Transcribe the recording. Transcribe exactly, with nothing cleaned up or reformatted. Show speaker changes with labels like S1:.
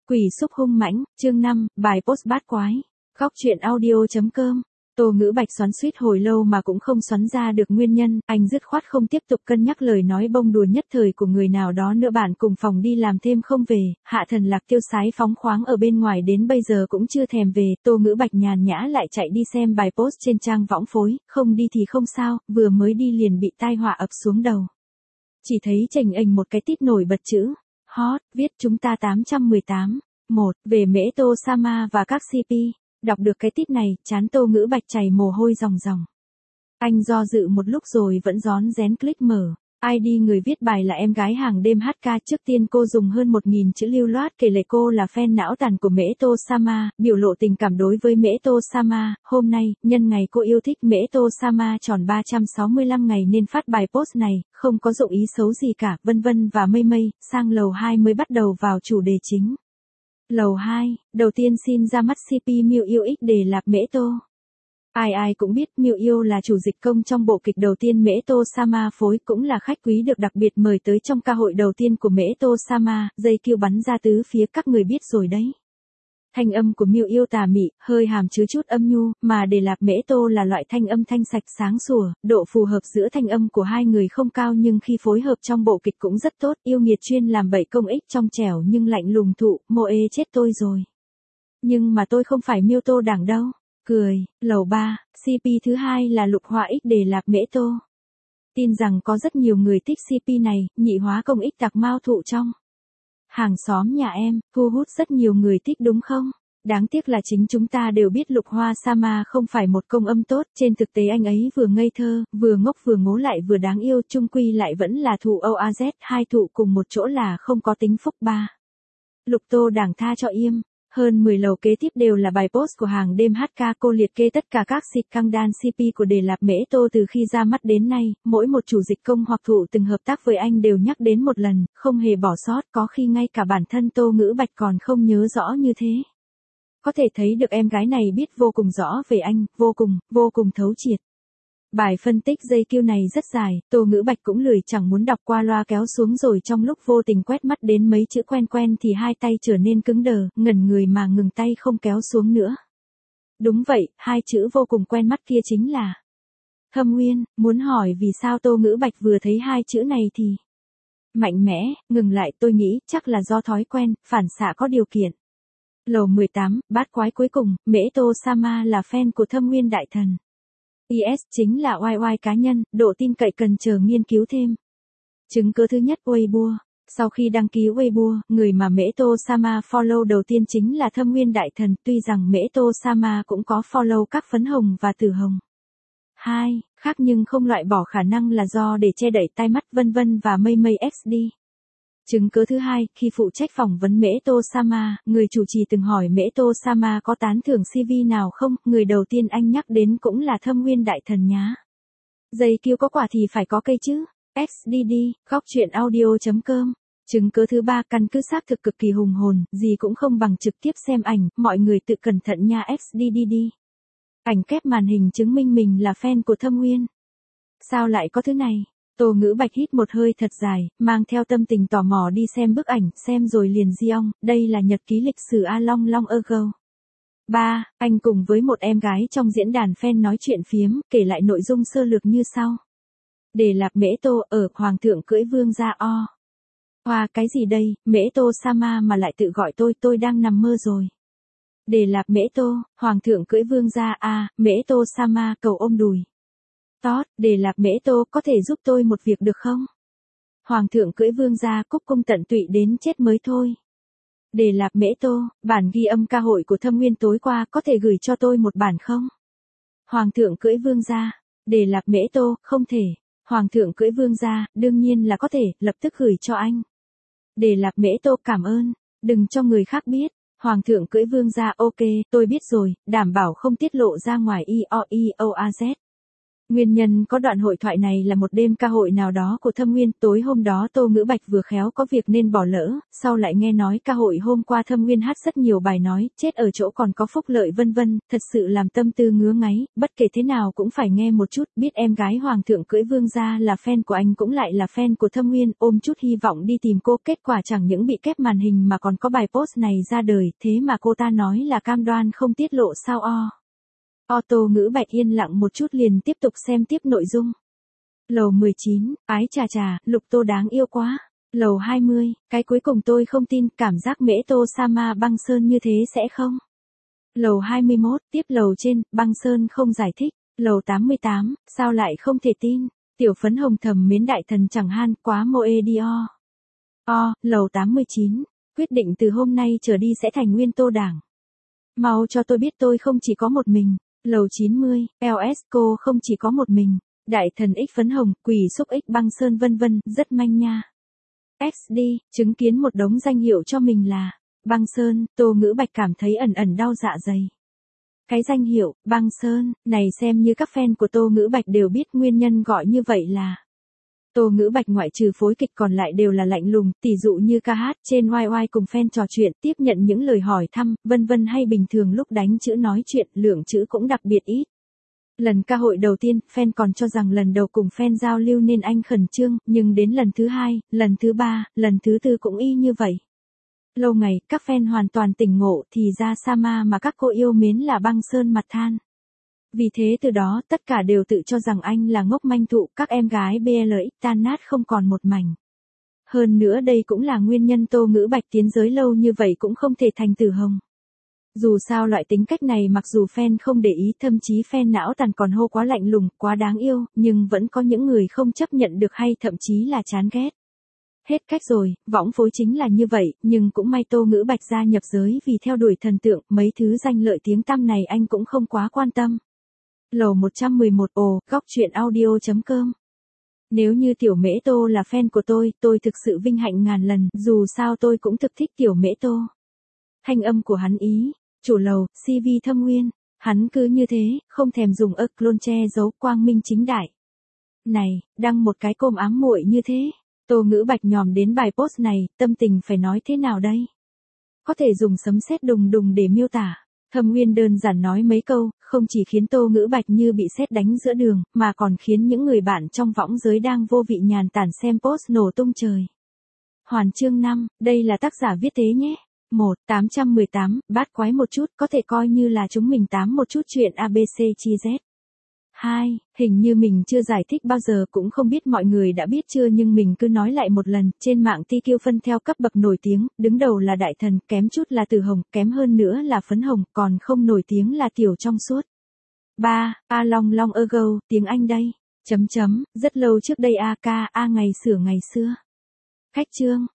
S1: Quỷ xúc hung mãnh, chương năm, bài post bát quái. Góc truyện audio.com. Tô Ngữ Bạch xoắn xuýt hồi lâu mà cũng không xoắn ra được nguyên nhân, anh dứt khoát không tiếp tục cân nhắc lời nói bông đùa nhất thời của người nào đó nữa. Bạn cùng phòng đi làm thêm không về, Hạ Thần Lạc tiêu sái phóng khoáng ở bên ngoài đến bây giờ cũng chưa thèm về. Tô Ngữ Bạch nhàn nhã lại chạy đi xem bài post trên trang võng phối, không đi thì không sao, vừa mới đi liền bị tai họa ập xuống đầu. Chỉ thấy chành ềnh một cái tít nổi bật chữ hot, viết chúng ta tám trăm mười tám, một, về Mễ Tô Sama và các xê pê. Đọc được cái tít này, trán Tô Ngữ Bạch chảy mồ hôi ròng ròng. Anh do dự một lúc rồi vẫn rón rén click mở. i đê người viết bài là em gái hàng đêm hát ca. Trước tiên cô dùng hơn một nghìn chữ lưu loát kể lể cô là fan não tàn của Mễ Tô Sama, biểu lộ tình cảm đối với Mễ Tô Sama. Hôm nay, nhân ngày cô yêu thích Mễ Tô Sama tròn ba trăm sáu mươi lăm ngày nên phát bài post này, không có dụng ý xấu gì cả, vân vân và mây mây. Sang lầu hai mới bắt đầu vào chủ đề chính. Lầu hai, đầu tiên xin ra mắt xê pê Miu Yêu X Đề Lạp Mễ Tô. Ai ai cũng biết Miu Yêu là chủ dịch công trong bộ kịch đầu tiên Mễ Tô Sama phối, cũng là khách quý được đặc biệt mời tới trong ca hội đầu tiên của Mễ Tô Sama. Dây kêu bắn ra tứ phía, các người biết rồi đấy. Thanh âm của Miu Yêu tà mị, hơi hàm chứa chút âm nhu, mà Đề Lạp Mễ Tô là loại thanh âm thanh sạch sáng sủa. Độ phù hợp giữa thanh âm của hai người không cao nhưng khi phối hợp trong bộ kịch cũng rất tốt. Yêu nghiệt chuyên làm bậy công ích trong trẻo nhưng lạnh lùng thụ, mô ê chết tôi rồi. Nhưng mà tôi không phải Miu Tô đảng đâu. Cười. Lầu ba, xê pê thứ hai là Lục Hoa X Đề Lạp Mễ Tô. Tin rằng có rất nhiều người thích xê pê này, nhị hóa công ích tạc mao thụ trong hàng xóm nhà em, thu hút rất nhiều người thích đúng không? Đáng tiếc là chính chúng ta đều biết Lục Hoa Sama không phải một công âm tốt, trên thực tế anh ấy vừa ngây thơ, vừa ngốc vừa ngố lại vừa đáng yêu, chung quy lại vẫn là thụ o a zét, hai thụ cùng một chỗ là không có tính phúc. Ba. Lục Tô đảng tha cho im. Hơn mười lầu kế tiếp đều là bài post của hàng đêm hát ca. Cô liệt kê tất cả các xịt căng đan xê pê của Đề Lạp Mễ Tô từ khi ra mắt đến nay, mỗi một chủ dịch công hoặc thụ từng hợp tác với anh đều nhắc đến một lần, không hề bỏ sót, có khi ngay cả bản thân Tô Ngữ Bạch còn không nhớ rõ như thế. Có thể thấy được em gái này biết vô cùng rõ về anh, vô cùng, vô cùng thấu triệt. Bài phân tích dây kêu này rất dài, Tô Ngữ Bạch cũng lười chẳng muốn đọc, qua loa kéo xuống rồi trong lúc vô tình quét mắt đến mấy chữ quen quen thì hai tay trở nên cứng đờ, ngẩn người mà ngừng tay không kéo xuống nữa. Đúng vậy, hai chữ vô cùng quen mắt kia chính là Thâm Uyên. Muốn hỏi vì sao Tô Ngữ Bạch vừa thấy hai chữ này thì mạnh mẽ, ngừng lại. Tôi nghĩ chắc là do thói quen, phản xạ có điều kiện. Lầu mười tám, bát quái cuối cùng, Mễ Tô Sama là fan của Thâm Uyên đại thần. i ét chính là oai oai cá nhân, độ tin cậy cần chờ nghiên cứu thêm. Chứng cứ thứ nhất, Weibo. Sau khi đăng ký Weibo, người mà Mễ Tô Sama follow đầu tiên chính là Thâm Uyên đại thần, tuy rằng Mễ Tô Sama cũng có follow các phấn hồng và tử hồng. Hai, khác nhưng không loại bỏ khả năng là do để che đậy tai mắt vân vân và mây mây ích đê. Chứng cứ thứ hai, khi phụ trách phỏng vấn Mễ Tô Sama, người chủ trì từng hỏi Mễ Tô Sama có tán thưởng xê vê nào không, người đầu tiên anh nhắc đến cũng là Thâm Uyên đại thần nhá. Dây kêu có quả thì phải có cây chứ. ích đê đê, góc truyện audio.com. Chứng cứ thứ ba, căn cứ xác thực cực kỳ hùng hồn, gì cũng không bằng trực tiếp xem ảnh, mọi người tự cẩn thận nha. ích đê đê. Ảnh kép màn hình chứng minh mình là fan của Thâm Uyên. Sao lại có thứ này? Tô Ngữ Bạch hít một hơi thật dài, mang theo tâm tình tò mò đi xem bức ảnh, xem rồi liền giong, đây là nhật ký lịch sử A Long Long ago. ba. Anh cùng với một em gái trong diễn đàn fan nói chuyện phiếm, kể lại nội dung sơ lược như sau. Đề Lạp Mễ Tô ở, Hoàng thượng cưỡi vương gia o. Hoa cái gì đây, Mễ Tô Sama mà lại tự gọi tôi, tôi đang nằm mơ rồi. Đề Lạp Mễ Tô, Hoàng thượng cưỡi vương gia a, Mễ Tô Sama cầu ôm đùi. Tốt, Đề Lạp Mễ Tô có thể giúp tôi một việc được không? Hoàng thượng cưỡi vương gia cúc cung tận tụy đến chết mới thôi. Đề Lạp Mễ Tô, bản ghi âm ca hội của Thâm Uyên tối qua có thể gửi cho tôi một bản không? Hoàng thượng cưỡi vương gia. Đề Lạp Mễ Tô, không thể. Hoàng thượng cưỡi vương gia, đương nhiên là có thể, lập tức gửi cho anh. Đề Lạp Mễ Tô, cảm ơn. Đừng cho người khác biết. Hoàng thượng cưỡi vương gia, ok, tôi biết rồi, đảm bảo không tiết lộ ra ngoài i o i o a z. Nguyên nhân có đoạn hội thoại này là một đêm ca hội nào đó của Thâm Nguyên, tối hôm đó Tô Ngữ Bạch vừa khéo có việc nên bỏ lỡ, sau lại nghe nói ca hội hôm qua Thâm Nguyên hát rất nhiều bài nói, chết ở chỗ còn có phúc lợi vân vân, thật sự làm tâm tư ngứa ngáy, bất kể thế nào cũng phải nghe một chút, biết em gái hoàng thượng cưỡi vương gia là fan của anh cũng lại là fan của Thâm Nguyên, ôm chút hy vọng đi tìm cô, kết quả chẳng những bị kép màn hình mà còn có bài post này ra đời, thế mà cô ta nói là cam đoan không tiết lộ sao o. O Tô Ngữ Bạch yên lặng một chút liền tiếp tục xem tiếp nội dung. Lầu mười chín, ái chà chà, Lục Tô đáng yêu quá. Lầu hai mươi, cái cuối cùng tôi không tin, cảm giác Mễ Tô Sama băng sơn như thế sẽ không. Lầu hai mươi mốt, tiếp lầu trên, băng sơn không giải thích. Lầu tám mươi tám, sao lại không thể tin. Tiểu phấn hồng thầm mến đại thần chẳng han, quá moe đi o. O, lầu tám mươi chín, quyết định từ hôm nay trở đi sẽ thành nguyên Tô đảng. Mau cho tôi biết tôi không chỉ có một mình. Lầu chín mươi, lờ ét cô không chỉ có một mình. Đại thần X phấn hồng, quỷ xúc X băng sơn vân vân, rất manh nha. ích đê, chứng kiến một đống danh hiệu cho mình là băng sơn, Tô Ngữ Bạch cảm thấy ẩn ẩn đau dạ dày. Cái danh hiệu, băng sơn, này xem như các fan của Tô Ngữ Bạch đều biết nguyên nhân gọi như vậy là. Tô Ngữ Bạch ngoại trừ phối kịch còn lại đều là lạnh lùng, tỉ dụ như ca hát trên oai oai cùng fan trò chuyện, tiếp nhận những lời hỏi thăm, vân vân hay bình thường lúc đánh chữ nói chuyện, lượng chữ cũng đặc biệt ít. Lần ca hội đầu tiên, fan còn cho rằng lần đầu cùng fan giao lưu nên anh khẩn trương, nhưng đến lần thứ hai, lần thứ ba, lần thứ tư cũng y như vậy. Lâu ngày, các fan hoàn toàn tỉnh ngộ thì ra Sama mà các cô yêu mến là băng sơn mặt than. Vì thế từ đó tất cả đều tự cho rằng anh là ngốc manh thụ, các em gái bê lờ ích tan nát không còn một mảnh. Hơn nữa đây cũng là nguyên nhân Tô Ngữ Bạch tiến giới lâu như vậy cũng không thể thành tử hồng. Dù sao loại tính cách này mặc dù fan không để ý, thậm chí fan não tàn còn hô quá lạnh lùng, quá đáng yêu, nhưng vẫn có những người không chấp nhận được hay thậm chí là chán ghét. Hết cách rồi, võng phối chính là như vậy, nhưng cũng may Tô Ngữ Bạch gia nhập giới vì theo đuổi thần tượng, mấy thứ danh lợi tiếng tăm này anh cũng không quá quan tâm. Lầu một trăm mười một, ồ, góc truyện audio chấm com. Nếu như Tiểu Mễ Tô là fan của tôi, tôi thực sự vinh hạnh ngàn lần, dù sao tôi cũng thực thích Tiểu Mễ Tô. Thanh âm của hắn ý, chủ lầu, xê vê Thâm Nguyên, hắn cứ như thế, không thèm dùng ơ clone che giấu, quang minh chính đại. Này, đăng một cái côm ám muội như thế, Tô Ngữ Bạch nhòm đến bài post này, tâm tình phải nói thế nào đây? Có thể dùng sấm sét đùng đùng để miêu tả. Thâm Nguyên đơn giản nói mấy câu, không chỉ khiến Tô Ngữ Bạch như bị sét đánh giữa đường, mà còn khiến những người bạn trong võng giới đang vô vị nhàn tản xem post nổ tung trời. Hoàn chương năm, đây là tác giả viết thế nhé. một, tám trăm mười tám, bát quái một chút, có thể coi như là chúng mình tám một chút chuyện a bê xê chi Z. hai, hình như mình chưa giải thích bao giờ, cũng không biết mọi người đã biết chưa nhưng mình cứ nói lại một lần, trên mạng tê quy phân theo cấp bậc nổi tiếng, đứng đầu là đại thần, kém chút là tử hồng, kém hơn nữa là phấn hồng, còn không nổi tiếng là tiểu trong suốt. ba, A long long ago, tiếng Anh đây. Chấm chấm, rất lâu trước đây a ca, a ngày xưa ngày xưa. Khách chương.